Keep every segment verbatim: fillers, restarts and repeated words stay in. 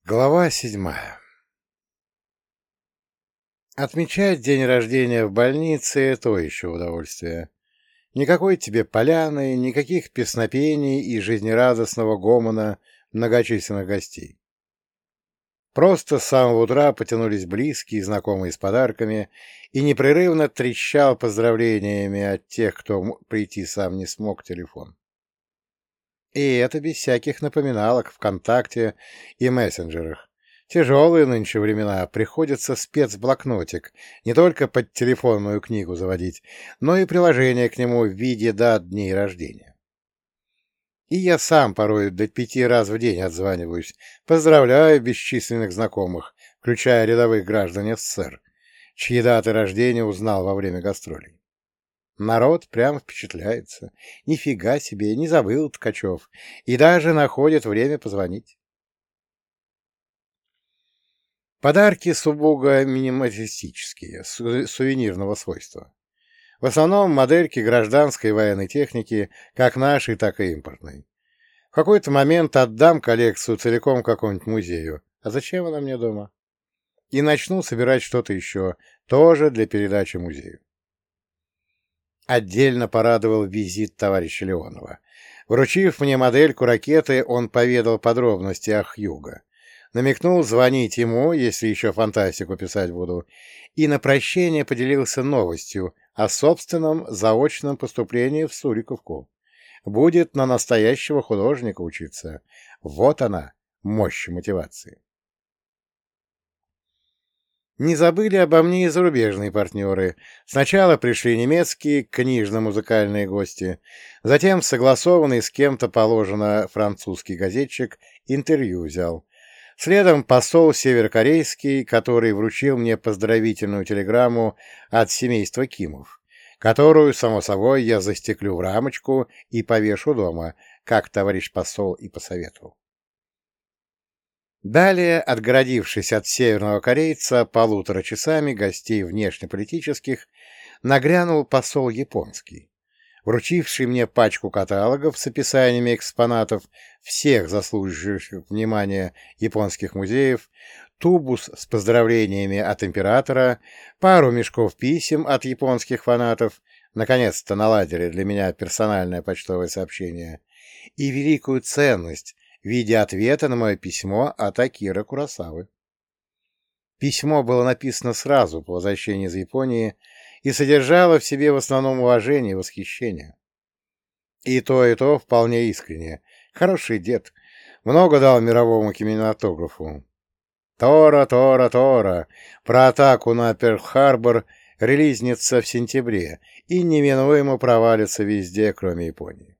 Глава седьмая. Отмечать день рождения в больнице — то еще удовольствие. Никакой тебе поляны, никаких песнопений и жизнерадостного гомона многочисленных гостей. Просто с самого утра потянулись близкие и знакомые с подарками, и непрерывно трещал поздравлениями от тех, кто м- прийти сам не смог, телефон. И это без всяких напоминалок ВКонтакте и мессенджерах. Тяжелые нынче времена, приходится спецблокнотик не только под телефонную книгу заводить, но и приложение к нему в виде дат дней рождения. И я сам порой до пяти раз в день отзваниваюсь, поздравляю бесчисленных знакомых, включая рядовых граждан СССР, чьи даты рождения узнал во время гастролей. Народ прям впечатляется. Нифига себе, не забыл Ткачев. И даже находит время позвонить. Подарки сугубо минималистические, су- сувенирного свойства. В основном модельки гражданской и военной техники, как нашей, так и импортной. В какой-то момент отдам коллекцию целиком какому-нибудь музею. А зачем она мне дома? И начну собирать что-то еще, тоже для передачи музею. Отдельно порадовал визит товарища Леонова. Вручив мне модельку ракеты, он поведал подробности о Хьюго. Намекнул звонить ему, если еще фантастику писать буду, и на прощение поделился новостью о собственном заочном поступлении в Суриковку. Будет на настоящего художника учиться. Вот она, мощь мотивации. Не забыли обо мне и зарубежные партнеры. Сначала пришли немецкие книжно-музыкальные гости, затем согласованный с кем-то положено французский газетчик интервью взял. Следом посол северокорейский, который вручил мне поздравительную телеграмму от семейства Кимов, которую, само собой, я застеклю в рамочку и повешу дома, как товарищ посол и посоветовал. Далее, отгородившись от северного корейца полутора часами гостей внешнеполитических, нагрянул посол японский, вручивший мне пачку каталогов с описаниями экспонатов всех заслуживающих внимания японских музеев, тубус с поздравлениями от императора, пару мешков писем от японских фанатов, наконец-то наладили для меня персональное почтовое сообщение, и великую ценность в виде ответа на мое письмо от Акиры Куросавы. Письмо было написано сразу по возвращении из Японии и содержало в себе в основном уважение и восхищение. И то, и то вполне искренне. Хороший дед. Много дал мировому кинематографу. Тора, Тора, Тора. Про атаку на Перл-Харбор релизнется в сентябре и неминуемо провалится везде, кроме Японии.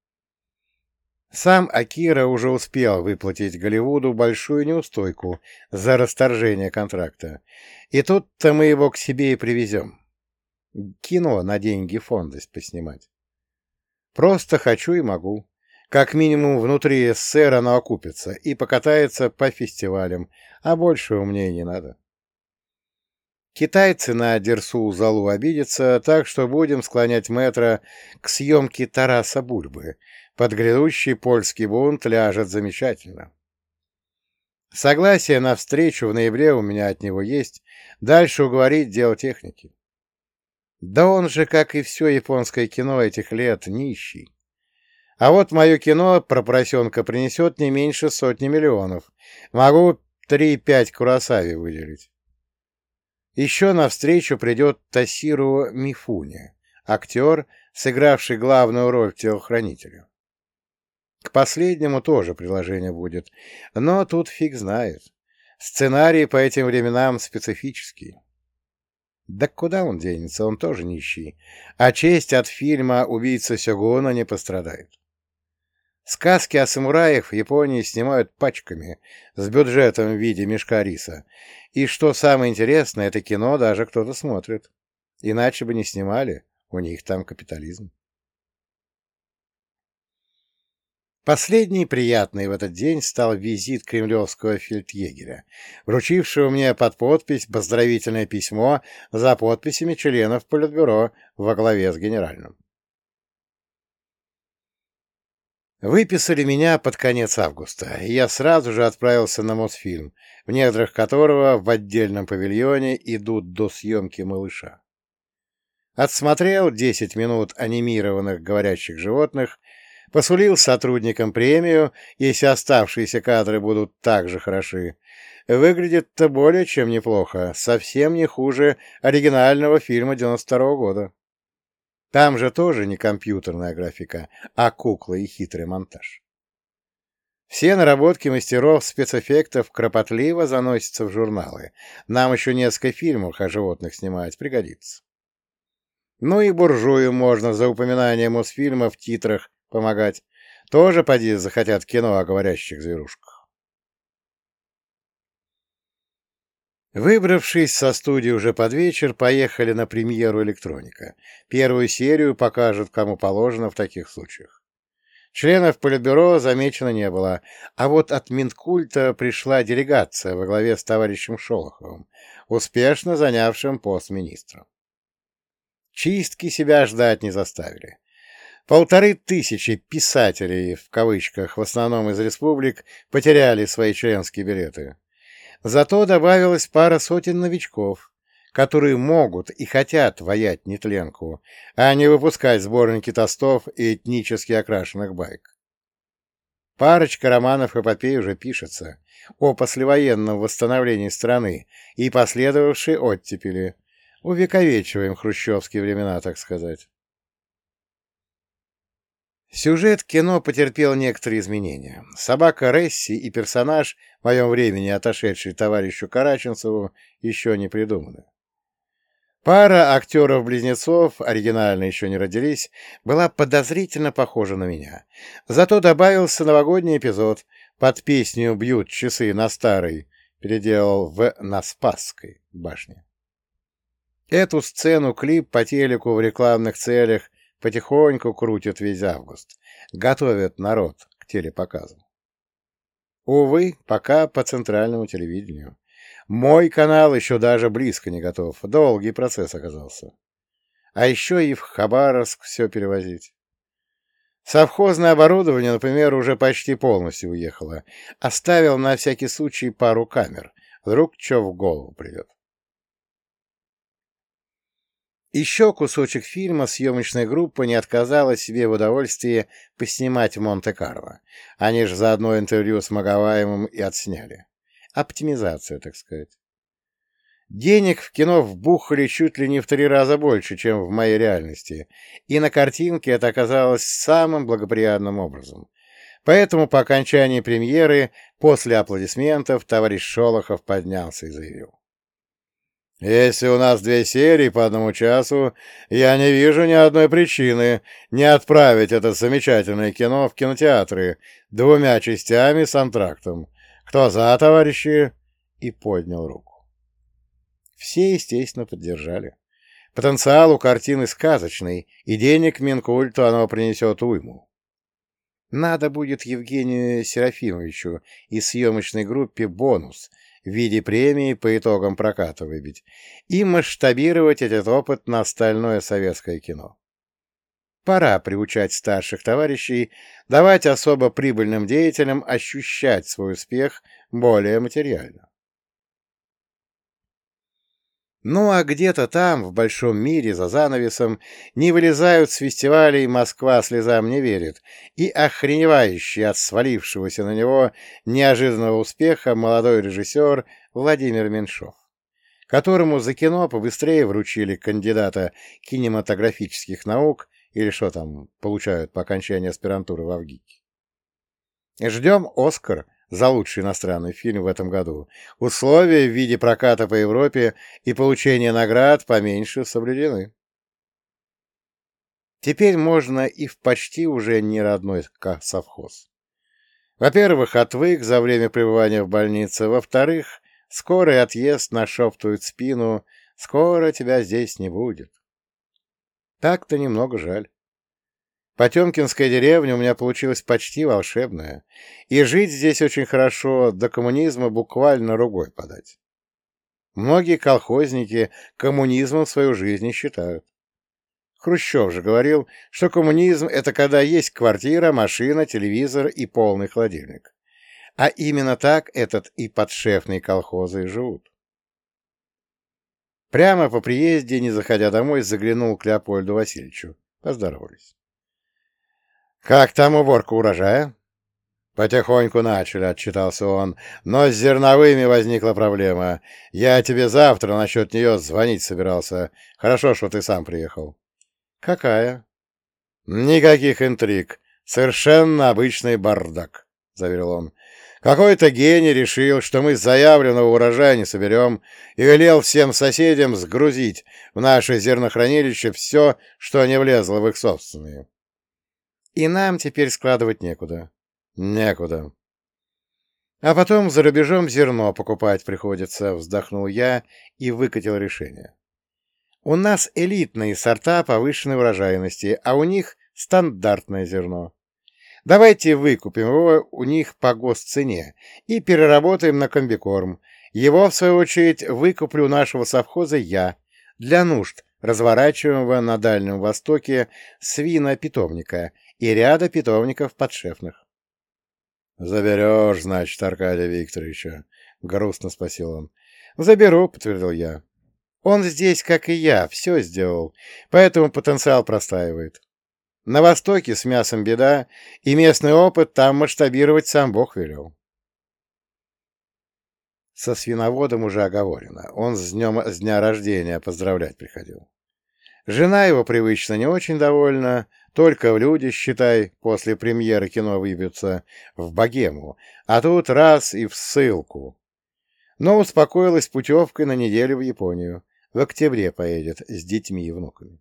Сам Акира уже успел выплатить Голливуду большую неустойку за расторжение контракта. И тут-то мы его к себе и привезем. Кино на деньги фонда поснимать. Просто хочу и могу. Как минимум внутри СССР оно окупится и покатается по фестивалям, а большего мне и не надо. Китайцы на Дерсу Залу обидятся, так что будем склонять мэтра к съемке Тараса Бульбы. Под грядущий польский бунт ляжет замечательно. Согласие на встречу в ноябре у меня от него есть, дальше уговорить дело техники. Да он же, как и все японское кино этих лет, нищий. А вот мое кино про поросенка принесет не меньше сотни миллионов. Могу три-пять Куросаве выделить. Еще навстречу придет Тосиру Мифуне, актер, сыгравший главную роль в «Телохранителе». К последнему тоже приложение будет, но тут фиг знает. Сценарий по этим временам специфический. Да куда он денется, он тоже нищий, а честь от фильма «Убийца Сёгуна» не пострадает. Сказки о самураях в Японии снимают пачками, с бюджетом в виде мешка риса. И что самое интересное, это кино даже кто-то смотрит. Иначе бы не снимали, у них там капитализм. Последний приятный в этот день стал визит кремлевского фельдъегеря, вручившего мне под подпись поздравительное письмо за подписями членов Политбюро во главе с генеральным. Выписали меня под конец августа, и я сразу же отправился на Мосфильм, в недрах которого в отдельном павильоне идут до съемки «Малыша». Отсмотрел десять минут анимированных говорящих животных, посулил сотрудникам премию, если оставшиеся кадры будут так же хороши. Выглядит-то более чем неплохо, совсем не хуже оригинального фильма девяносто второго года. Там же тоже не компьютерная графика, а куклы и хитрый монтаж. Все наработки мастеров спецэффектов кропотливо заносятся в журналы. Нам еще несколько фильмов о животных снимать пригодится. Ну и буржую можно за упоминание Мосфильма в титрах помогать. Тоже, поди, захотят кино о говорящих зверушках. Выбравшись со студии уже под вечер, поехали на премьеру «Электроника». Первую серию покажут, кому положено в таких случаях. Членов Политбюро замечено не было, а вот от Минкульта пришла делегация во главе с товарищем Шолоховым, успешно занявшим пост министра. Чистки себя ждать не заставили. Полторы тысячи «писателей», в кавычках, в основном из республик, потеряли свои членские билеты. Зато добавилась пара сотен новичков, которые могут и хотят воять нетленку, а не выпускать сборники тостов и этнически окрашенных байк. Парочка романов-эпопей уже пишется о послевоенном восстановлении страны и последовавшей оттепели. Увековечиваем хрущевские времена, так сказать. Сюжет кино потерпел некоторые изменения. Собака Ресси и персонаж, в моем времени отошедший товарищу Караченцеву, еще не придуманы. Пара актеров-близнецов, оригинально еще не родились, была подозрительно похожа на меня. Зато добавился новогодний эпизод. Под песню «Бьют часы на старой» переделал в «На Спасской башне». Эту сцену-клип по телеку в рекламных целях потихоньку крутят весь август. Готовят народ к телепоказам. Увы, пока по центральному телевидению. Мой канал еще даже близко не готов. Долгий процесс оказался. А еще и в Хабаровск все перевозить. Совхозное оборудование, например, уже почти полностью уехало. Оставил на всякий случай пару камер. Вдруг что в голову придет. Еще кусочек фильма съемочная группа не отказала себе в удовольствии поснимать в Монте-Карло. Они же заодно интервью с Маговаевым и отсняли. Оптимизация, так сказать. Денег в кино вбухали чуть ли не в три раза больше, чем в моей реальности, и на картинке это оказалось самым благоприятным образом. Поэтому по окончании премьеры, после аплодисментов, товарищ Шолохов поднялся и заявил. «Если у нас две серии по одному часу, я не вижу ни одной причины не отправить это замечательное кино в кинотеатры двумя частями с антрактом. Кто за, товарищи?» И поднял руку. Все, естественно, поддержали. Потенциал у картины сказочный, и денег Минкульту оно принесет уйму. Надо будет Евгению Серафимовичу и съемочной группе бонус в виде премии по итогам проката выбить и масштабировать этот опыт на остальное советское кино. Пора приучать старших товарищей давать особо прибыльным деятелям ощущать свой успех более материально. Ну а где-то там, в большом мире, за занавесом, не вылезают с фестивалей «Москва слезам не верит» и охреневающий от свалившегося на него неожиданного успеха молодой режиссер Владимир Меньшов, которому за кино побыстрее вручили кандидата кинематографических наук или что там получают по окончании аспирантуры в ВГИКе. Ждем «Оскар» за лучший иностранный фильм в этом году. Условия в виде проката по Европе и получения наград поменьше соблюдены. Теперь можно и в почти уже не родной совхоз. Во-первых, отвык за время пребывания в больнице. Во-вторых, скорый отъезд нашептывает в спину: «Скоро тебя здесь не будет». Так-то немного жаль. Потемкинская деревня у меня получилась почти волшебная, и жить здесь очень хорошо, до коммунизма буквально рукой подать. Многие колхозники коммунизмом свою жизнь не считают. Хрущев же говорил, что коммунизм — это когда есть квартира, машина, телевизор и полный холодильник. А именно так этот и подшефные колхозы и живут. Прямо по приезде, не заходя домой, заглянул к Леопольду Васильевичу. Поздоровались. — Как там уборка урожая? — Потихоньку начали, — отчитался он, — но с зерновыми возникла проблема. Я тебе завтра насчет нее звонить собирался. Хорошо, что ты сам приехал. — Какая? — Никаких интриг. Совершенно обычный бардак, — заверил он. Какой-то гений решил, что мы заявленного урожая не соберем, и велел всем соседям сгрузить в наше зернохранилище все, что не влезло в их собственные. И нам теперь складывать некуда. Некуда. А потом за рубежом зерно покупать приходится, вздохнул я и выкатил решение. У нас элитные сорта повышенной урожайности, а у них стандартное зерно. Давайте выкупим его у них по госцене и переработаем на комбикорм. Его, в свою очередь, выкуплю у нашего совхоза я, для нужд разворачиваемого на Дальнем Востоке свинопитомника и ряда питомников подшефных. — Заберешь, значит, Аркадия Викторовича, — грустно спросил он. — Заберу, — подтвердил я. Он здесь, как и я, все сделал, поэтому потенциал простаивает. На Востоке с мясом беда, и местный опыт там масштабировать сам Бог велел. Со свиноводом уже оговорено. Он с днем, с дня рождения поздравлять приходил. Жена его привычно не очень довольна, только в люди, считай, после премьеры кино выбьются в богему, а тут раз и в ссылку. Но успокоилась путевкой на неделю в Японию. В октябре поедет с детьми и внуками.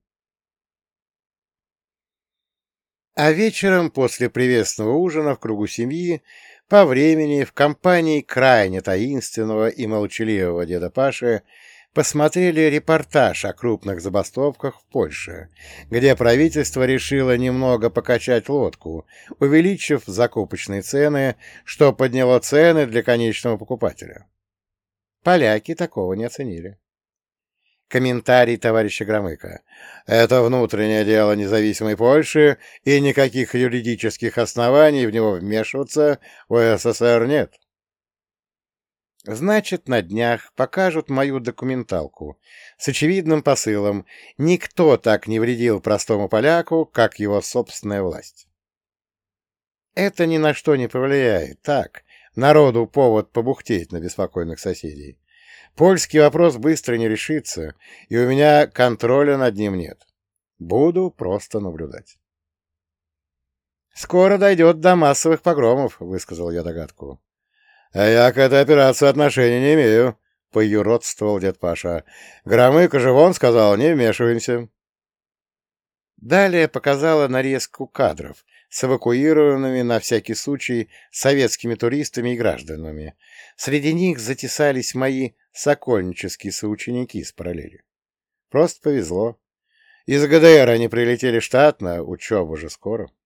А вечером, после приветственного ужина в кругу семьи, по времени, в компании крайне таинственного и молчаливого деда Паши, посмотрели репортаж о крупных забастовках в Польше, где правительство решило немного покачать лодку, увеличив закупочные цены, что подняло цены для конечного покупателя. Поляки такого не оценили. Комментарий товарища Громыка. Это внутреннее дело независимой Польши, и никаких юридических оснований в него вмешиваться у СССР нет. Значит, на днях покажут мою документалку с очевидным посылом: никто так не вредил простому поляку, как его собственная власть. Это ни на что не повлияет. Так, народу повод побухтеть на беспокойных соседей. Польский вопрос быстро не решится, и у меня контроля над ним нет. Буду просто наблюдать. «Скоро дойдет до массовых погромов», — высказал я догадку. «А я к этой операции отношения не имею», — поюродствовал дед Паша. «Громыко же вон сказал, не вмешиваемся». Далее показала нарезку кадров с эвакуированными на всякий случай советскими туристами и гражданами. Среди них затесались мои сокольнические соученики с параллели. Просто повезло. Из ГДР они прилетели штатно, учеба же скоро.